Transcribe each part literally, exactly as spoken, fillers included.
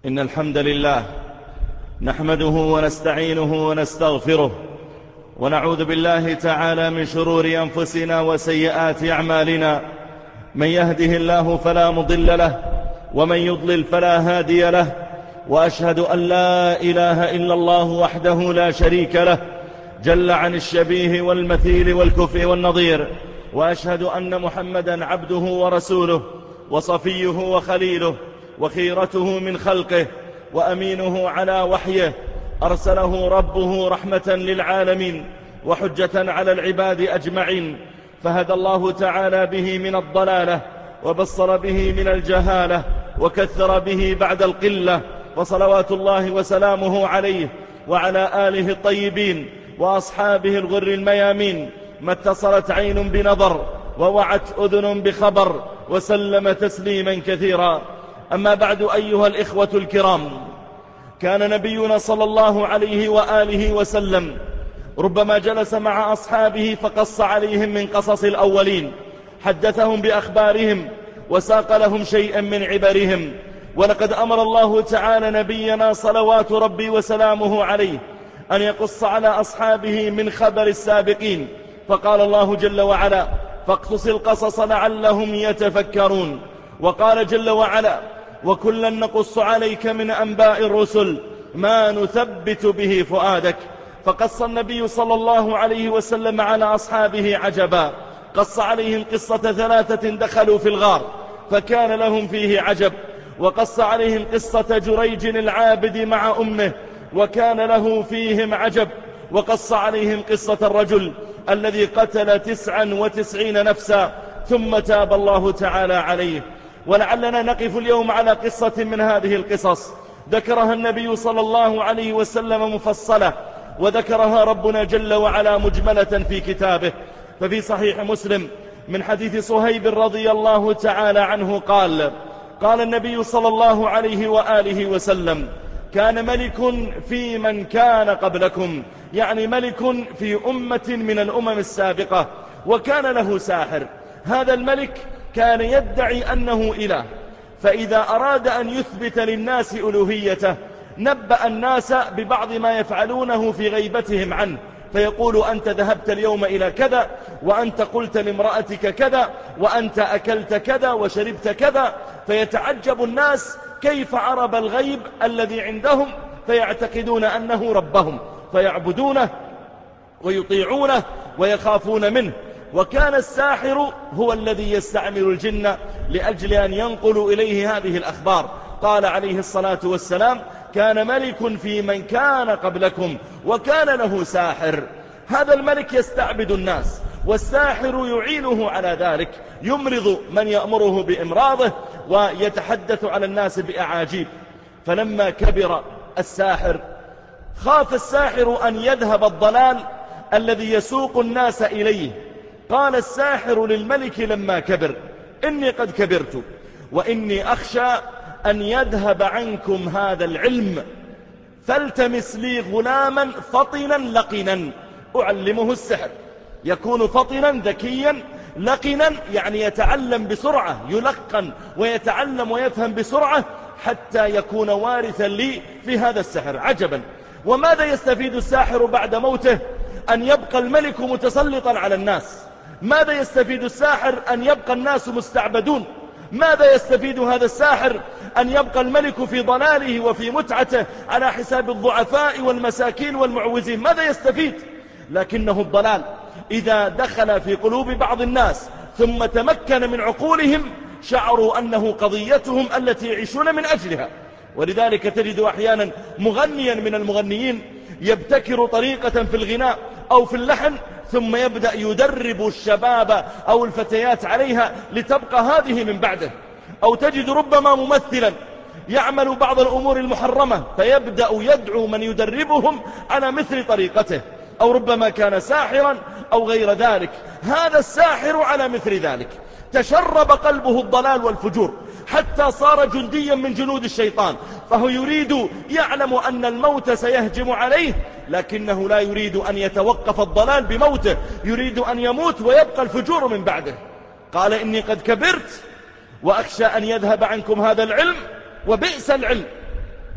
إن الحمد لله نحمده ونستعينه ونستغفره ونعوذ بالله تعالى من شرور أنفسنا وسيئات أعمالنا. من يهده الله فلا مضل له ومن يضلل فلا هادي له، وأشهد أن لا إله إلا الله وحده لا شريك له جل عن الشبيه والمثيل والكفء والنظير، وأشهد أن محمدا عبده ورسوله وصفيه وخليله وخيرته من خلقه وأمينه على وحيه، أرسله ربه رحمة للعالمين وحجة على العباد أجمعين، فهدى الله تعالى به من الضلالة وبصر به من الجهالة وكثر به بعد القلة، وصلوات الله وسلامه عليه وعلى آله الطيبين وأصحابه الغر الميامين، ما اتصلت عين بنظر ووعت أذن بخبر، وسلم تسليما كثيرا. أما بعد أيها الإخوة الكرام، كان نبينا صلى الله عليه وآله وسلم ربما جلس مع أصحابه فقص عليهم من قصص الأولين، حدثهم بأخبارهم وساق لهم شيئا من عبرهم. ولقد أمر الله تعالى نبينا صلوات ربي وسلامه عليه أن يقص على أصحابه من خبر السابقين، فقال الله جل وعلا: فاقصص القصص لعلهم يتفكرون. وقال جل وعلا: وكلا نقص عليك من أنباء الرسل ما نثبت به فؤادك. فقص النبي صلى الله عليه وسلم على أصحابه عجبا، قص عليهم قصة ثلاثة دخلوا في الغار فكان لهم فيه عجب، وقص عليهم قصة جريج العابد مع أمه وكان له فيهم عجب، وقص عليهم قصة الرجل الذي قتل تسعا وتسعين نفسا ثم تاب الله تعالى عليه. ولعلنا نقف اليوم على قصة من هذه القصص ذكرها النبي صلى الله عليه وسلم مفصلة، وذكرها ربنا جل وعلا مجملة في كتابه. ففي صحيح مسلم من حديث صهيب رضي الله تعالى عنه قال: قال النبي صلى الله عليه وآله وسلم: كان ملك في من كان قبلكم، يعني ملك في أمة من الأمم السابقة، وكان له ساحر. هذا الملك كان يدعي أنه إله، فإذا أراد أن يثبت للناس ألوهيته نبأ الناس ببعض ما يفعلونه في غيبتهم عنه، فيقول: أنت ذهبت اليوم إلى كذا، وأنت قلت لامرأتك كذا، وأنت أكلت كذا وشربت كذا، فيتعجب الناس كيف عرب الغيب الذي عندهم، فيعتقدون أنه ربهم فيعبدونه ويطيعونه ويخافون منه. وكان الساحر هو الذي يستعمل الجن لأجل أن ينقلوا إليه هذه الأخبار. قال عليه الصلاة والسلام: كان ملك في من كان قبلكم وكان له ساحر. هذا الملك يستعبد الناس، والساحر يعينه على ذلك، يمرض من يأمره بإمراضه ويتحدث على الناس بأعاجيب. فلما كبر الساحر خاف الساحر أن يذهب الضلال الذي يسوق الناس إليه. قال الساحر للملك لما كبر: إني قد كبرت، وإني أخشى أن يذهب عنكم هذا العلم، فالتمس لي غلاما فطنا لقنا أعلمه السحر. يكون فطنا ذكيا، لقنا يعني يتعلم بسرعة، يلقن ويتعلم ويفهم بسرعة حتى يكون وارثا لي في هذا السحر. عجبا! وماذا يستفيد الساحر بعد موته؟ أن يبقى الملك متسلطا على الناس. ماذا يستفيد الساحر؟ أن يبقى الناس مستعبدون. ماذا يستفيد هذا الساحر؟ أن يبقى الملك في ضلاله وفي متعته على حساب الضعفاء والمساكين والمعوزين. ماذا يستفيد؟ لكنه الضلال إذا دخل في قلوب بعض الناس ثم تمكن من عقولهم شعروا أنه قضيتهم التي يعيشون من أجلها. ولذلك تجد أحيانا مغنيا من المغنيين يبتكر طريقة في الغناء أو في اللحن ثم يبدأ يدرب الشباب أو الفتيات عليها لتبقى هذه من بعده. أو تجد ربما ممثلا يعمل بعض الأمور المحرمة فيبدأ يدعو من يدربهم على مثل طريقته، أو ربما كان ساحرا أو غير ذلك. هذا الساحر على مثل ذلك، تشرب قلبه الضلال والفجور حتى صار جنديا من جنود الشيطان، فهو يريد يعلم أن الموت سيهجم عليه، لكنه لا يريد أن يتوقف الضلال بموته، يريد أن يموت ويبقى الفجور من بعده. قال: إني قد كبرت وأخشى أن يذهب عنكم هذا العلم، وبئس العلم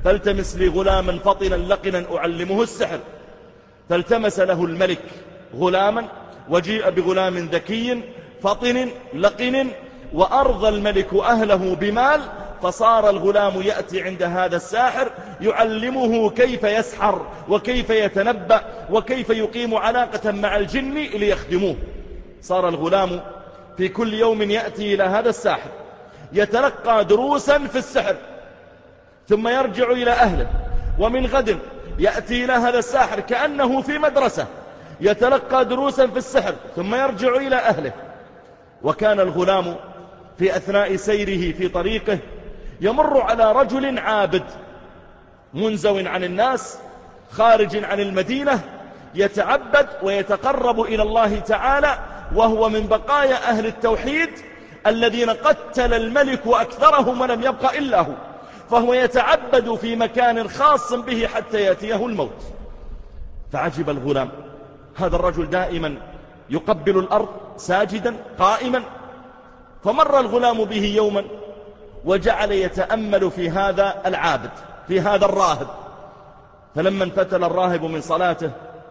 فالتمس لي غلاما فطنا لقنا أعلمه السحر. فالتمس له الملك غلاما، وجيء بغلام ذكي فطن لقن، وأرضى الملك أهله بمال، فصار الغلام يأتي عند هذا الساحر يعلمه كيف يسحر وكيف يتنبأ وكيف يقيم علاقة مع الجن ليخدموه. صار الغلام في كل يوم يأتي إلى هذا الساحر يتلقى دروسا في السحر، ثم يرجع إلى أهله، ومن غد يأتي إلى هذا الساحر كأنه في مدرسة يتلقى دروسا في السحر، ثم يرجع إلى أهله. وكان الغلام في أثناء سيره في طريقه يمر على رجل عابد منزو عن الناس خارج عن المدينة يتعبد ويتقرب إلى الله تعالى، وهو من بقايا أهل التوحيد الذين قتل الملك أكثرهم ولم يبق إلا هو، فهو يتعبد في مكان خاص به حتى يأتيه الموت. فعجب الغلام، هذا الرجل دائما يقبل الأرض ساجدا قائما. فمر الغلام به يوما وجعل يتأمل في هذا العابد، في هذا الراهب. فلما انفتل الراهب من صلاته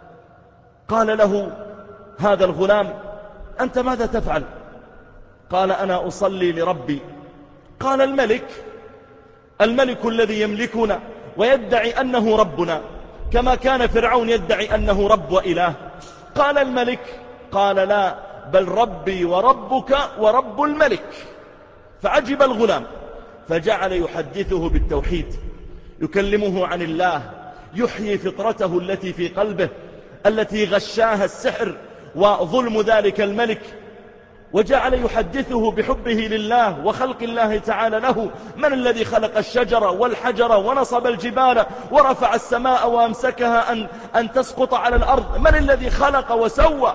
قال له هذا الغلام: أنت ماذا تفعل؟ قال: أنا أصلي لربي. قال: الملك الملك الذي يملكنا ويدعي أنه ربنا، كما كان فرعون يدعي أنه رب وإله. قال: الملك. قال: لا، بل ربي وربك ورب الملك. فعجب الغلام، فجعل يحدثه بالتوحيد، يكلمه عن الله، يحيي فطرته التي في قلبه التي غشاها السحر وظلم ذلك الملك، وجعل يحدثه بحبه لله وخلق الله تعالى له. من الذي خلق الشجر والحجر ونصب الجبال ورفع السماء وأمسكها أن, أن تسقط على الأرض؟ من الذي خلق وسوى؟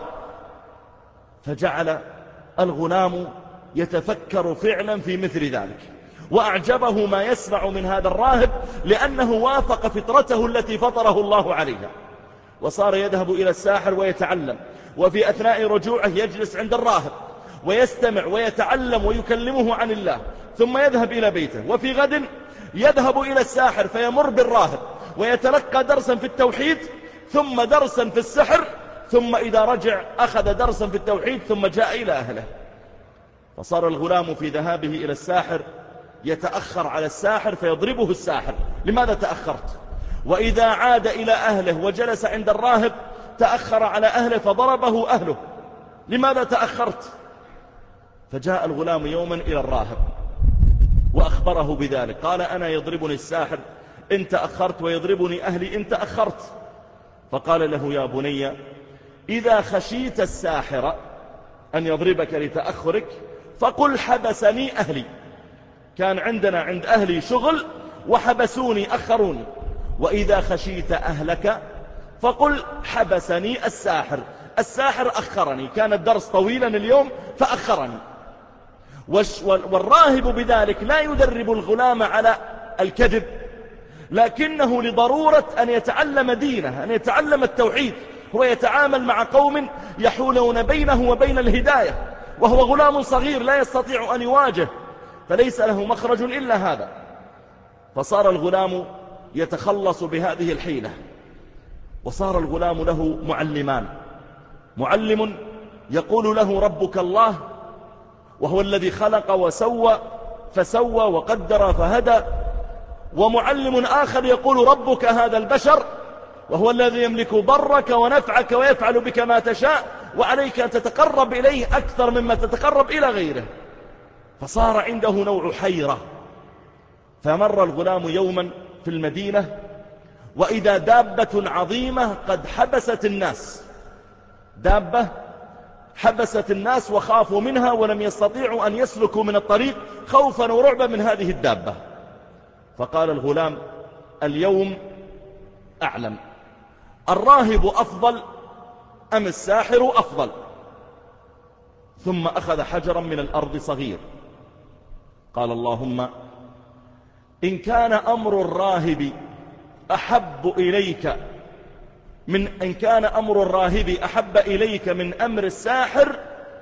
فجعل الغلام يتفكر فعلا في مثل ذلك، وأعجبه ما يسمع من هذا الراهب لأنه وافق فطرته التي فطره الله عليها. وصار يذهب إلى الساحر ويتعلم، وفي أثناء رجوعه يجلس عند الراهب ويستمع ويتعلم ويكلمه عن الله، ثم يذهب إلى بيته. وفي غد يذهب إلى الساحر فيمر بالراهب ويتلقى درسا في التوحيد، ثم درسا في السحر، ثم إذا رجع أخذ درسا في التوحيد، ثم جاء إلى أهله. فصار الغلام في ذهابه إلى الساحر يتأخر على الساحر فيضربه الساحر: لماذا تأخرت؟ وإذا عاد إلى أهله وجلس عند الراهب تأخر على أهله فضربه أهله: لماذا تأخرت؟ فجاء الغلام يوما إلى الراهب وأخبره بذلك. قال: أنا يضربني الساحر إن تأخرت، ويضربني أهلي إن تأخرت. فقال له: يا بني، إذا خشيت الساحر أن يضربك لتأخرك فقل حبسني أهلي، كان عندنا عند أهلي شغل وحبسوني أخروني. وإذا خشيت أهلك فقل حبسني الساحر، الساحر أخرني، كان الدرس طويلا اليوم فأخرني. والراهب بذلك لا يدرب الغلام على الكذب، لكنه لضرورة أن يتعلم دينه، أن يتعلم التوحيد. هو يتعامل مع قوم يحولون بينه وبين الهداية، وهو غلام صغير لا يستطيع أن يواجه، فليس له مخرج إلا هذا. فصار الغلام يتخلص بهذه الحيلة. وصار الغلام له معلمان: معلم يقول له ربك الله، وهو الذي خلق وسوى فسوى وقدر فهدى. ومعلم آخر يقول ربك هذا البشر، وهو الذي يملك ضرك ونفعك ويفعل بك ما تشاء، وعليك أن تتقرب إليه أكثر مما تتقرب إلى غيره. فصار عنده نوع حيرة. فمر الغلام يوما في المدينة وإذا دابة عظيمة قد حبست الناس، دابة حبست الناس وخافوا منها ولم يستطيعوا أن يسلكوا من الطريق خوفا ورعبا من هذه الدابة. فقال الغلام: اليوم أعلم الراهب أفضل أم الساحر أفضل. ثم أخذ حجرا من الأرض صغير، قال: اللهم إن كان أمر الراهب أحب إليك من إن كان أمر الراهب أحب إليك من أمر الساحر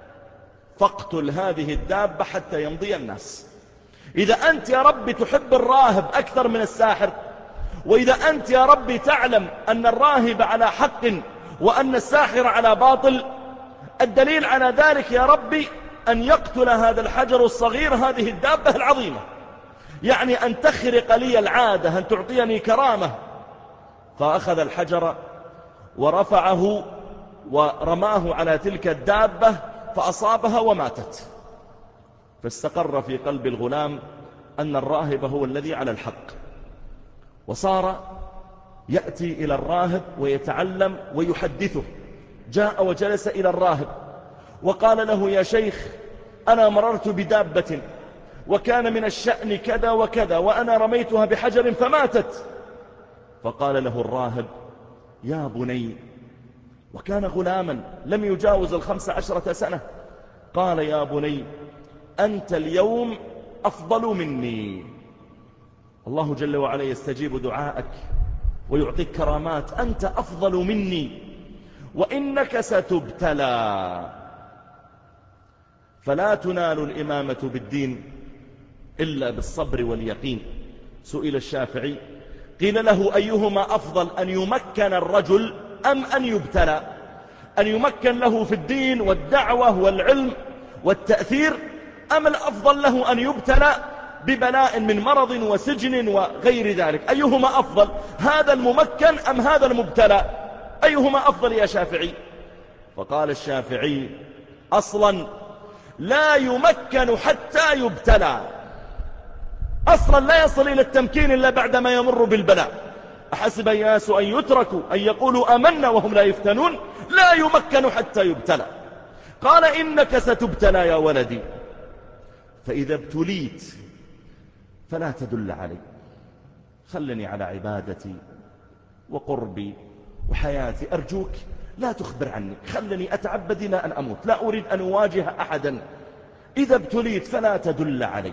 فاقتل هذه الدابة حتى يمضي الناس. إذا أنت يا رب تحب الراهب أكثر من الساحر، وإذا أنت يا ربي تعلم أن الراهب على حق وأن الساحر على باطل، الدليل على ذلك يا ربي أن يقتل هذا الحجر الصغير هذه الدابة العظيمة، يعني أن تخرق لي العادة، أن تعطيني كرامة. فأخذ الحجر ورفعه ورماه على تلك الدابة فأصابها وماتت. فاستقر في قلب الغلام أن الراهب هو الذي على الحق، وصار يأتي إلى الراهب ويتعلم ويحدثه. جاء وجلس إلى الراهب وقال له: يا شيخ، أنا مررت بدابة وكان من الشأن كذا وكذا، وأنا رميتها بحجر فماتت. فقال له الراهب: يا بني، وكان غلاما لم يجاوز الخمس عشرة سنة، قال: يا بني، أنت اليوم أفضل مني. الله جل وعلا يستجيب دعاءك ويعطيك كرامات، أنت أفضل مني وإنك ستبتلى، فلا تنال الإمامة بالدين إلا بالصبر واليقين. سئل الشافعي قيل له: أيهما أفضل، أن يمكن الرجل أم أن يبتلى؟ أن يمكن له في الدين والدعوة والعلم والتأثير، أم الأفضل له أن يبتلى ببلاء من مرض وسجن وغير ذلك؟ أيهما أفضل، هذا الممكن أم هذا المبتلى؟ أيهما أفضل يا شافعي؟ فقال الشافعي: أصلا لا يمكن حتى يبتلى، أصلا لا يصل إلى التمكين إلا بعدما يمر بالبلاء. أحسب الناس أن يتركوا أن يقولوا آمنا وهم لا يفتنون، لا يمكن حتى يبتلى. قال: إنك ستبتلى يا ولدي، فإذا ابتليت فلا تدل علي، خلني على عبادتي وقربي وحياتي، أرجوك لا تخبر عني، خلني أتعبد إلى أن أموت، لا أريد أن أواجه أحدا، إذا ابتليت فلا تدل علي.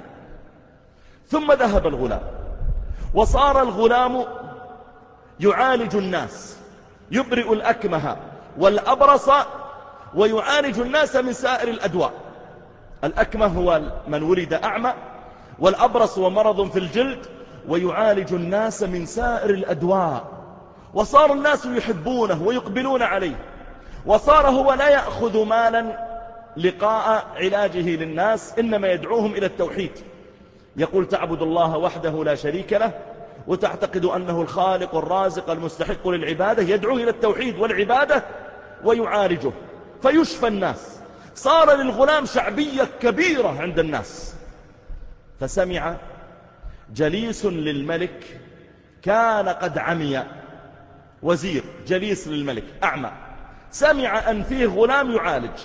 ثم ذهب الغلام، وصار الغلام يعالج الناس، يبرئ الأكمه والأبرص، ويعالج الناس من سائر الأدواء. الأكمه هو من ولد أعمى، والأبرص هو مرض في الجلد، ويعالج الناس من سائر الأدواء. وصار الناس يحبونه ويقبلون عليه، وصار هو لا يأخذ مالا لقاء علاجه للناس، إنما يدعوهم إلى التوحيد. يقول: تعبد الله وحده لا شريك له، وتعتقد أنه الخالق الرازق المستحق للعبادة، يدعوه إلى التوحيد والعبادة ويعالجه فيشفى الناس. صار للغلام شعبية كبيرة عند الناس. فسمع جليس للملك كان قد عمي، وزير جليس للملك أعمى، سمع أن فيه غلام يعالج،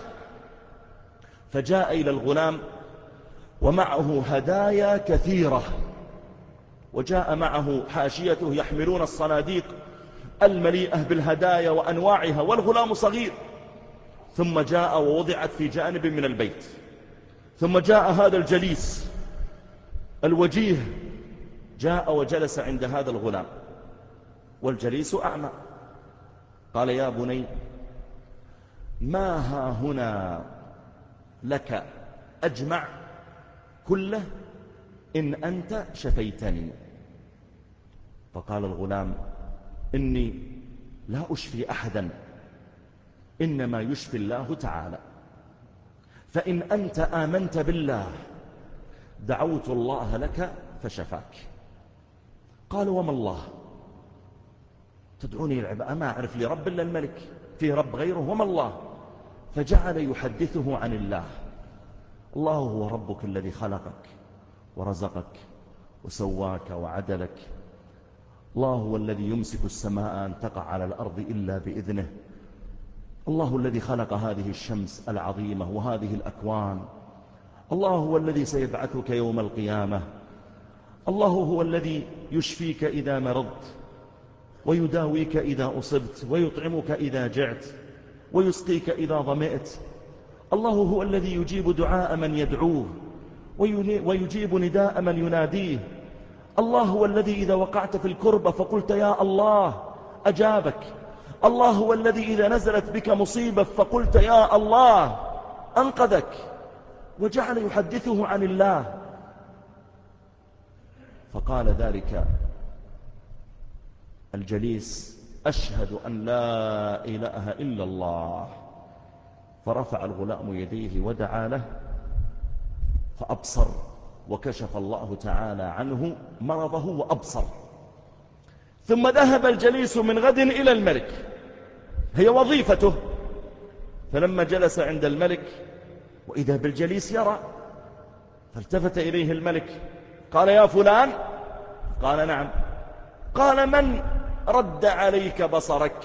فجاء إلى الغلام ومعه هدايا كثيرة، وجاء معه حاشيته يحملون الصناديق المليئة بالهدايا وأنواعها، والغلام صغير. ثم جاء ووضعت في جانب من البيت. ثم جاء هذا الجليس الوجيه، جاء وجلس عند هذا الغلام، والجليس أعمى. قال: يا بني، ما ها هنا لك أجمع كله إن أنت شفيتني. فقال الغلام: إني لا أشفي أحدا، إنما يشفي الله تعالى، فإن أنت آمنت بالله دعوت الله لك فشفاك. قال: وما الله؟ تدعوني العبادة، ما أعرف لي رب إلا الملك، فيه رب غيره، وما الله؟ فجعل يحدثه عن الله. الله هو ربك الذي خلقك ورزقك وسواك وعدلك. الله هو الذي يمسك السماء أن تقع على الأرض إلا بإذنه. الله الذي خلق هذه الشمس العظيمة وهذه الأكوان. الله هو الذي سيبعثك يوم القيامة. الله هو الذي يشفيك إذا مرضت، ويداويك إذا أصبت، ويطعمك إذا جعت، ويسقيك إذا ظمئت. الله هو الذي يجيب دعاء من يدعوه، ويجيب نداء من يناديه. الله هو الذي إذا وقعت في الكربة فقلت يا الله أجابك. الله هو الذي إذا نزلت بك مصيبة فقلت يا الله أنقذك. وجعل يحدثه عن الله. فقال ذلك الجليس: أشهد أن لا إله إلا الله. فرفع الغلام يديه ودعا له فأبصر، وكشف الله تعالى عنه مرضه وأبصر. ثم ذهب الجليس من غد إلى الملك، هي وظيفته. فلما جلس عند الملك وإذا بالجليس يرى، فالتفت إليه الملك قال: يا فلان. قال: نعم. قال: من رد عليك بصرك؟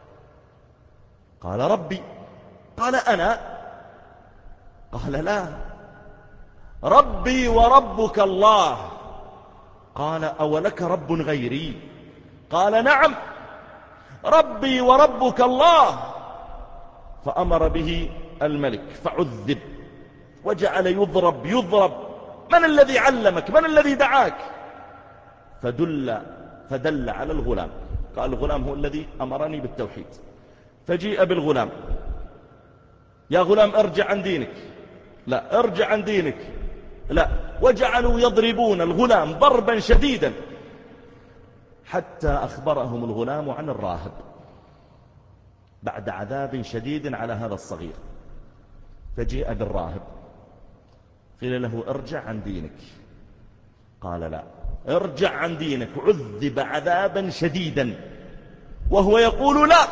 قال: ربي. قال: أنا؟ قال: لا، ربي وربك الله. قال: أولك رب غيري؟ قال: نعم، ربي وربك الله. فأمر به الملك فعذب وجعل يضرب يضرب. من الذي علمك؟ من الذي دعاك؟ فدل فدل على الغلام، قال: الغلام هو الذي أمرني بالتوحيد. فجيء بالغلام: يا غلام ارجع عن دينك. لا. ارجع عن دينك. لا. وجعلوا يضربون الغلام ضربا شديدا حتى أخبرهم الغلام عن الراهب بعد عذاب شديد على هذا الصغير. فجيء بالراهب قيل له: ارجع عن دينك. قال: لا. ارجع عن دينك. عذب عذابا شديدا وهو يقول لا،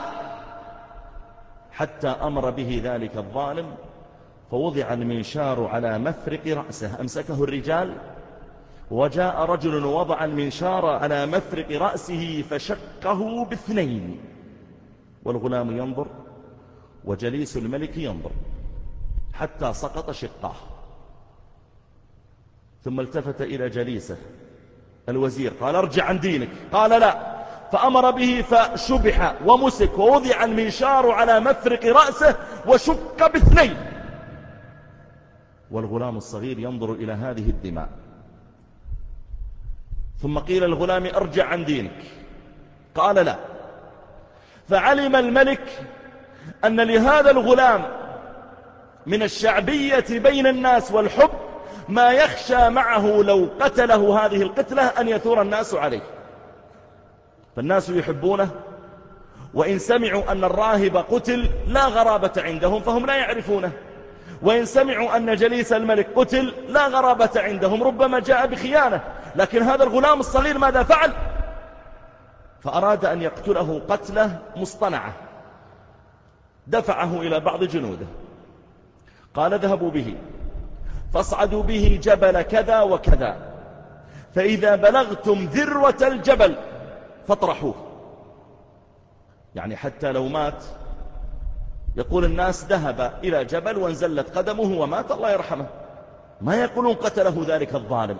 حتى أمر به ذلك الظالم فوضع المنشار على مفرق رأسه. أمسكه الرجال وجاء رجل ووضع المنشار على مفرق رأسه فشقه باثنين، والغلام ينظر وجليس الملك ينظر حتى سقط شقاه. ثم التفت إلى جليسه الوزير قال: ارجع عن دينك. قال: لا. فأمر به فشبح ومسك ووضع المنشار على مفرق رأسه وشق باثنين، والغلام الصغير ينظر إلى هذه الدماء. ثم قيل الغلام: ارجع عن دينك. قال: لا. فعلم الملك أن لهذا الغلام من الشعبية بين الناس والحب ما يخشى معه لو قتله هذه القتلة أن يثور الناس عليه. فالناس يحبونه، وإن سمعوا أن الراهب قتل لا غرابة عندهم فهم لا يعرفونه، وإن سمعوا أن جليس الملك قتل لا غرابة عندهم، ربما جاء بخيانة. لكن هذا الغلام الصغير ماذا فعل؟ فأراد أن يقتله قتله مصطنعة. دفعه إلى بعض جنوده قال: اذهبوا به فاصعدوا به جبل كذا وكذا، فإذا بلغتم ذروة الجبل فاطرحوه. يعني حتى لو مات يقول الناس ذهب إلى جبل وانزلت قدمه ومات الله يرحمه، ما يقولون قتله ذلك الظالم.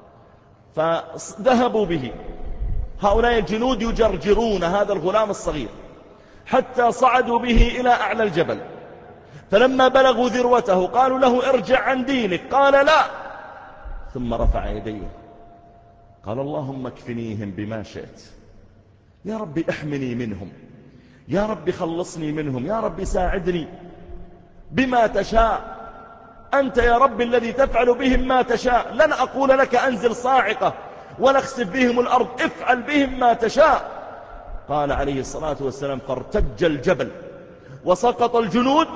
فذهبوا به هؤلاء الجنود يجرجرون هذا الغلام الصغير حتى صعدوا به إلى أعلى الجبل. فلما بلغوا ذروته قالوا له: ارجع عن دينك. قال: لا. ثم رفع يديه قال: اللهم اكفنيهم بما شئت، يا رب احمني منهم، يا رب خلصني منهم، يا رب ساعدني بما تشاء، أنت يا رب الذي تفعل بهم ما تشاء، لن أقول لك أنزل صاعقة ولا اخسف بهم الأرض، افعل بهم ما تشاء. قال عليه الصلاة والسلام: فارتج الجبل وسقط الجنود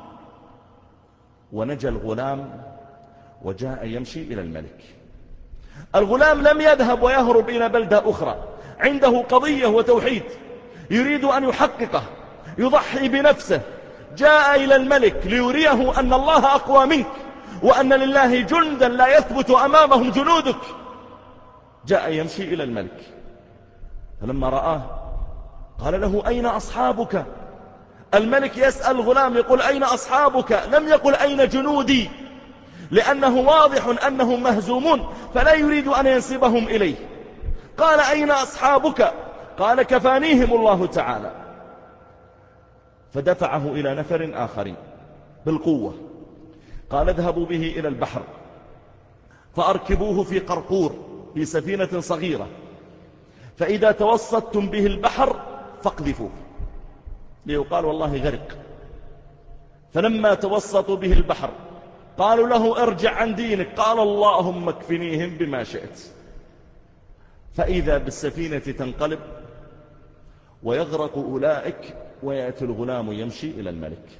ونجى الغلام وجاء يمشي إلى الملك. الغلام لم يذهب ويهرب إلى بلدة أخرى، عنده قضية وتوحيد يريد أن يحققه، يضحي بنفسه. جاء إلى الملك ليريه أن الله أقوى منك وأن لله جندا لا يثبت أمامهم جنودك. جاء يمشي إلى الملك، فلما رآه قال له: أين أصحابك؟ الملك يسأل الغلام يقول: أين أصحابك؟ لم يقل: أين جنودي؟ لأنه واضح أنهم مهزومون فلا يريد أن ينسبهم إليه. قال: أين أصحابك؟ قال: كفانيهم الله تعالى. فدفعه إلى نفر آخرين بالقوة، قال: اذهبوا به إلى البحر فأركبوه في قرقور في سفينة صغيرة، فإذا توسطتم به البحر فاقذفوه، ليقال والله غرق. فلما توسطوا به البحر قالوا له: ارجع عن دينك. قال: اللهم اكفنيهم بما شئت. فإذا بالسفينة تنقلب ويغرق أولئك ويأتي الغلام يمشي إلى الملك،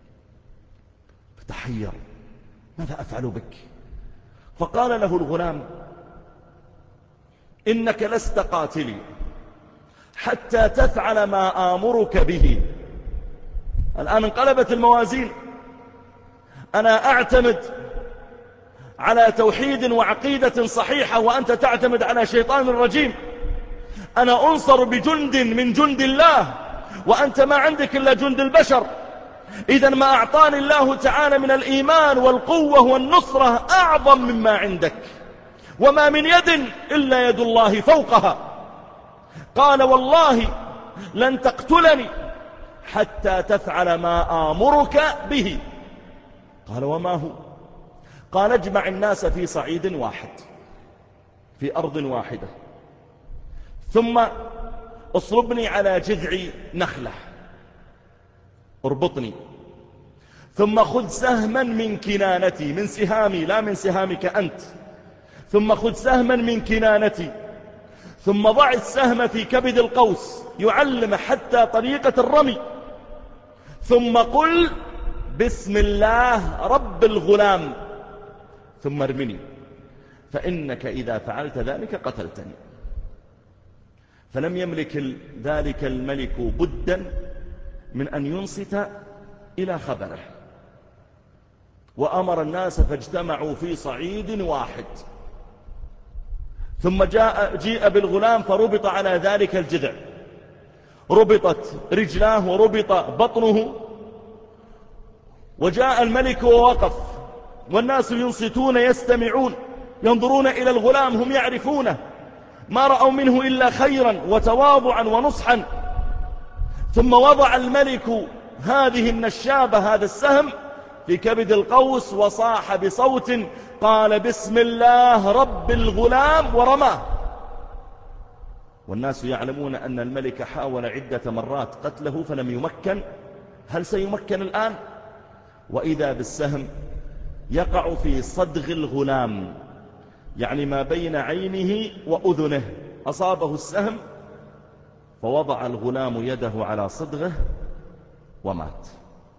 فتحير ماذا أفعل بك؟ فقال له الغلام إنك لست قاتلي حتى تفعل ما آمرك به. الآن انقلبت الموازين، أنا أعتمد على توحيد وعقيدة صحيحة وأنت تعتمد على شيطان رجيم، أنا أنصر بجند من جند الله وأنت ما عندك إلا جند البشر، إذا ما أعطاني الله تعالى من الإيمان والقوة والنصرة أعظم مما عندك، وما من يد إلا يد الله فوقها. قال والله لن تقتلني حتى تفعل ما آمرك به. قال وما هو؟ قال اجمع الناس في صعيد واحد في أرض واحدة، ثم اصربني على جذع نخلة، اربطني، ثم خذ سهما من كنانتي، من سهامي لا من سهامك أنت، ثم خذ سهما من كنانتي، ثم ضع السهم في كبد القوس يعلم حتى طريقة الرمي، ثم قل بسم الله رب الغلام، ثم ارمني، فإنك إذا فعلت ذلك قتلتني. فلم يملك ذلك الملك بدا من أن ينصت إلى خبره، وأمر الناس فاجتمعوا في صعيد واحد، ثم جاء جيء بالغلام فربط على ذلك الجذع، ربطت رجلاه وربط بطنه، وجاء الملك ووقف والناس ينصتون يستمعون ينظرون إلى الغلام، هم يعرفونه ما رأوا منه إلا خيرا وتواضعا ونصحا. ثم وضع الملك هذه النشابة هذا السهم في كبد القوس وصاح بصوت قال بسم الله رب الغلام ورماه. والناس يعلمون أن الملك حاول عدة مرات قتله فلم يمكن، هل سيمكن الآن؟ وإذا بالسهم يقع في صدغ الغلام، يعني ما بين عينه وأذنه، أصابه السهم فوضع الغلام يده على صدغه ومات.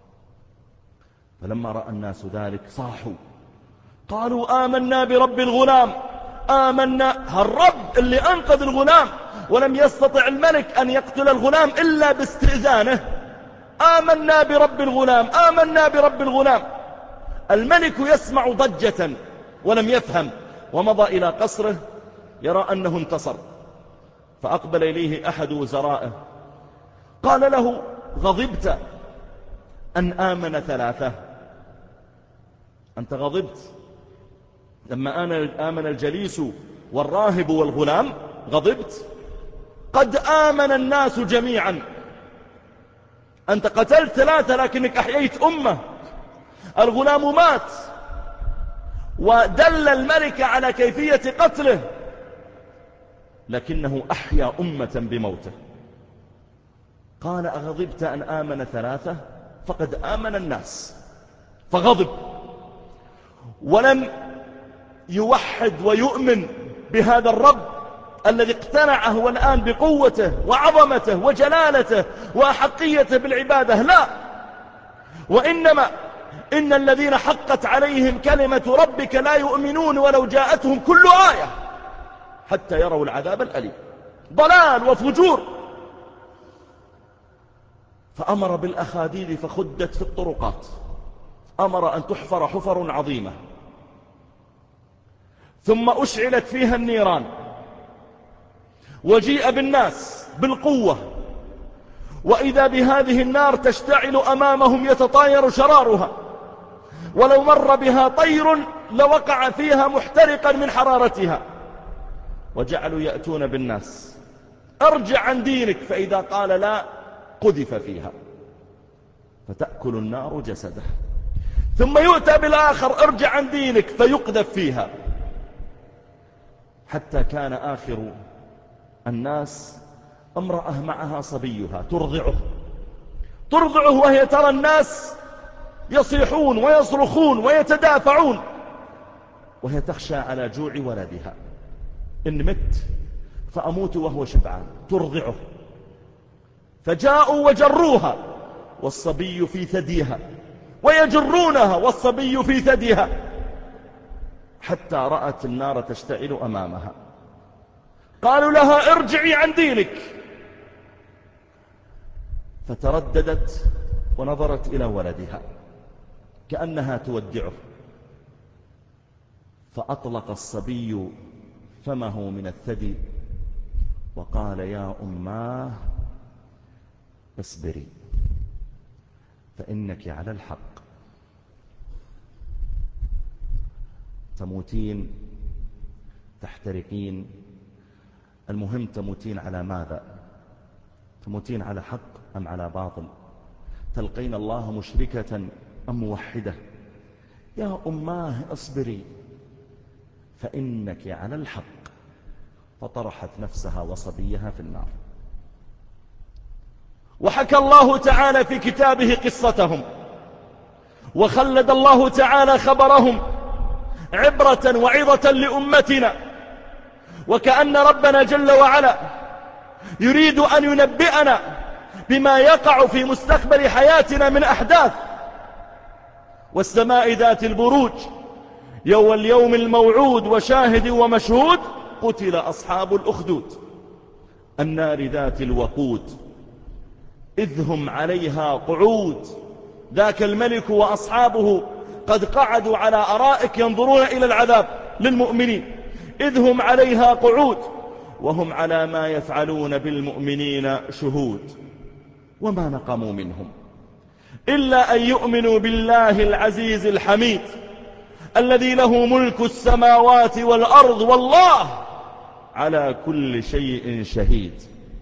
فلما رأى الناس ذلك صاحوا قالوا آمنا برب الغلام، آمنا، الرب اللي أنقذ الغلام ولم يستطع الملك أن يقتل الغلام إلا باستئذانه، آمنا برب الغلام، آمنا برب الغلام. الملك يسمع ضجة ولم يفهم، ومضى إلى قصره يرى أنه انتصر. فأقبل إليه أحد وزرائه قال له غضبت أن آمن ثلاثة، أنت غضبت لما آمن الجليس والراهب والغلام، غضبت؟ قد آمن الناس جميعا، أنت قتلت ثلاثة لكنك أحييت أمة، الغلام مات ودل الملك على كيفية قتله لكنه أحيا أمة بموته. قال أغضبت أن آمن ثلاثة؟ فقد آمن الناس، فغضب ولم يوحد ويؤمن بهذا الرب الذي اقتنعه والآن بقوته وعظمته وجلالته وأحقيته بالعبادة، لا، وإنما إن الذين حقت عليهم كلمة ربك لا يؤمنون ولو جاءتهم كل آية حتى يروا العذاب الأليم، ضلال وفجور. فأمر بالأخاديد فخدت في الطرقات، أمر أن تحفر حفر عظيمة ثم أشعلت فيها النيران، وجيء بالناس بالقوة، وإذا بهذه النار تشتعل أمامهم يتطاير شرارها، ولو مر بها طير لوقع فيها محترقا من حرارتها. وجعلوا يأتون بالناس ارجع عن دينك، فإذا قال لا قذف فيها فتأكل النار جسده، ثم يؤتى بالآخر ارجع عن دينك فيقذف فيها، حتى كان آخر الناس امرأة معها صبيها ترضعه ترضعه وهي ترى الناس يصيحون ويصرخون ويتدافعون وهي تخشى على جوع ولدها، إن مت فأموت وهو شبعان، ترضعه. فجاءوا وجروها والصبي في ثديها ويجرونها والصبي في ثديها حتى رأت النار تشتعل أمامها. قالوا لها ارجعي عن دينك، فترددت ونظرت إلى ولدها كأنها تودعه، فأطلق الصبي فمه من الثدي وقال يا أماه اصبري فإنك على الحق، تموتين تحترقين، المهم تموتين على ماذا؟ تموتين على حق أم على باطل؟ تلقين الله مشركة أم موحدة؟ يا أماه اصبري فإنك على الحق، فطرحت نفسها وصبيها في النار. وحكى الله تعالى في كتابه قصتهم، وخلد الله تعالى خبرهم عبرة وعظة لأمتنا، وكأن ربنا جل وعلا يريد أن ينبئنا بما يقع في مستقبل حياتنا من أحداث. والسماء ذات البروج يوم اليوم الموعود وشاهد ومشهود، قتل أصحاب الأخدود النار ذات الوقود إذ هم عليها قعود. ذاك الملك وأصحابه قد قعدوا على أرائك ينظرون إلى العذاب للمؤمنين، إذ هم عليها قعود وهم على ما يفعلون بالمؤمنين شهود. وما نقموا منهم إلا أن يؤمنوا بالله العزيز الحميد الذي له ملك السماوات والأرض والله على كل شيء شهيد.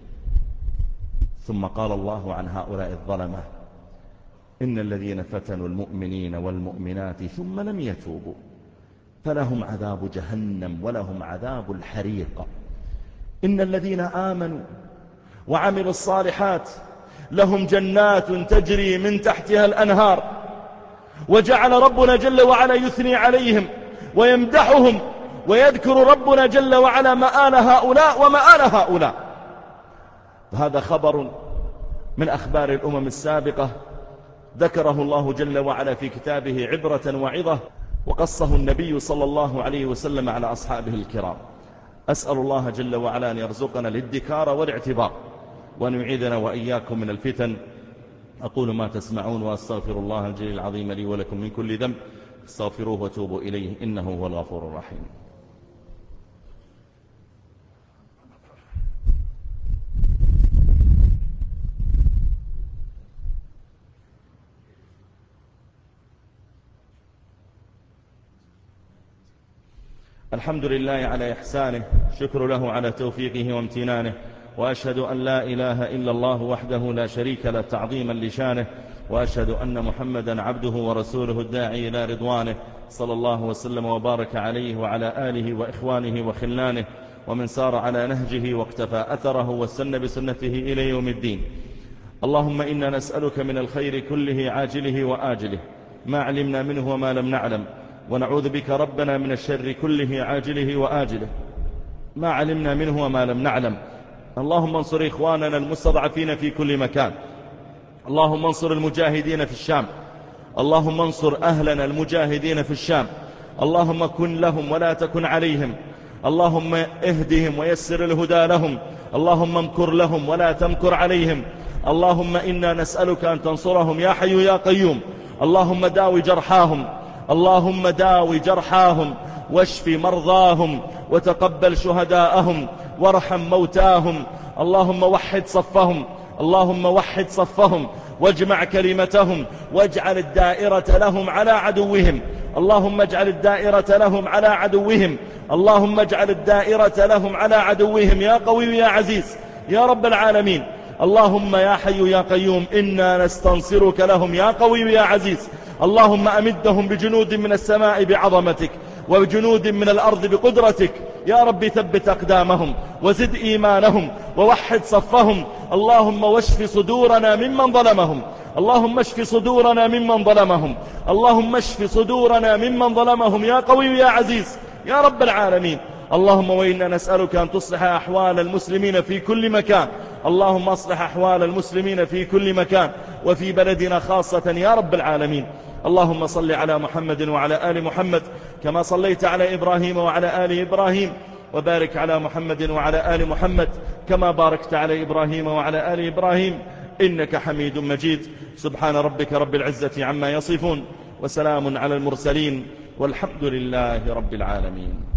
ثم قال الله عن هؤلاء الظلمة إن الذين فتنوا المؤمنين والمؤمنات ثم لم يتوبوا فلهم عذاب جهنم ولهم عذاب الحريق. إن الذين آمنوا وعملوا الصالحات لهم جنات تجري من تحتها الأنهار. وجعل ربنا جل وعلا يثني عليهم ويمدحهم ويذكر ربنا جل وعلا مآل هؤلاء ومآل هؤلاء. هذا خبر من أخبار الأمم السابقة ذكره الله جل وعلا في كتابه عبرة وعظة، وقصه النبي صلى الله عليه وسلم على أصحابه الكرام. أسأل الله جل وعلا أن يرزقنا الادكار والاعتبار وأن يعيذنا وإياكم من الفتن. أقول ما تسمعون وأستغفر الله الجليل العظيم لي ولكم من كل ذنب، استغفروه وتوبوا إليه إنه هو الغفور الرحيم. الحمد لله على إحسانه، شكر له على توفيقه وامتنانه، وأشهد أن لا إله إلا الله وحده لا شريك له تعظيما لشانه، وأشهد أن محمدا عبده ورسوله الداعي إلى رضوانه، صلى الله وسلم وبارك عليه وعلى آله وإخوانه وخلانه ومن سار على نهجه واقتفى أثره واستنى بسنته إلى يوم الدين. اللهم إنا نسألك من الخير كله عاجله وآجله ما علمنا منه وما لم نعلم، ونعوذ بك ربنا من الشر كله عاجله وآجله ما علمنا منه وما لم نعلم. اللهم انصر إخواننا المستضعفين في كل مكان، اللهم انصر المجاهدين في الشام، اللهم انصر أهلنا المجاهدين في الشام، اللهم كن لهم ولا تكن عليهم، اللهم اهدهم ويسر الهدى لهم، اللهم امكر لهم ولا تمكر عليهم. اللهم إنا نسألك أن تنصرهم يا حي يا قيوم. اللهم داوي جرحاهم، اللهم داوي جرحاهم واشف مرضاهم وتقبل شهداءهم وارحم موتاهم. اللهم وحد صفهم، اللهم وحد صفهم واجمع كلمتهم واجعل الدائرة لهم على عدوهم، اللهم اجعل الدائرة لهم على عدوهم، اللهم اجعل الدائرة لهم على عدوهم يا قوي يا عزيز يا رب العالمين. اللهم يا حي يا قيوم إنا نستنصرك لهم يا قوي يا عزيز. اللهم أمدهم بجنود من السماء بعظمتك وبجنود من الأرض بقدرتك يا رب. ثبت أقدامهم وزد إيمانهم ووحد صفهم. اللهم واشف صدورنا ممن ظلمهم، اللهم اشف صدورنا ممن ظلمهم، اللهم اشف صدورنا ممن ظلمهم يا قوي يا عزيز يا رب العالمين. اللهم وإنا نسألك أن تصلح أحوال المسلمين في كل مكان، اللهم أصلح أحوال المسلمين في كل مكان وفي بلدنا خاصة يا رب العالمين. اللهم صل على محمد وعلى آل محمد كما صليت على إبراهيم وعلى آل إبراهيم، وبارك على محمد وعلى آل محمد كما باركت على إبراهيم وعلى آل إبراهيم إنك حميد مجيد. سبحان ربك رب العزة عما يصفون، وسلام على المرسلين، والحمد لله رب العالمين.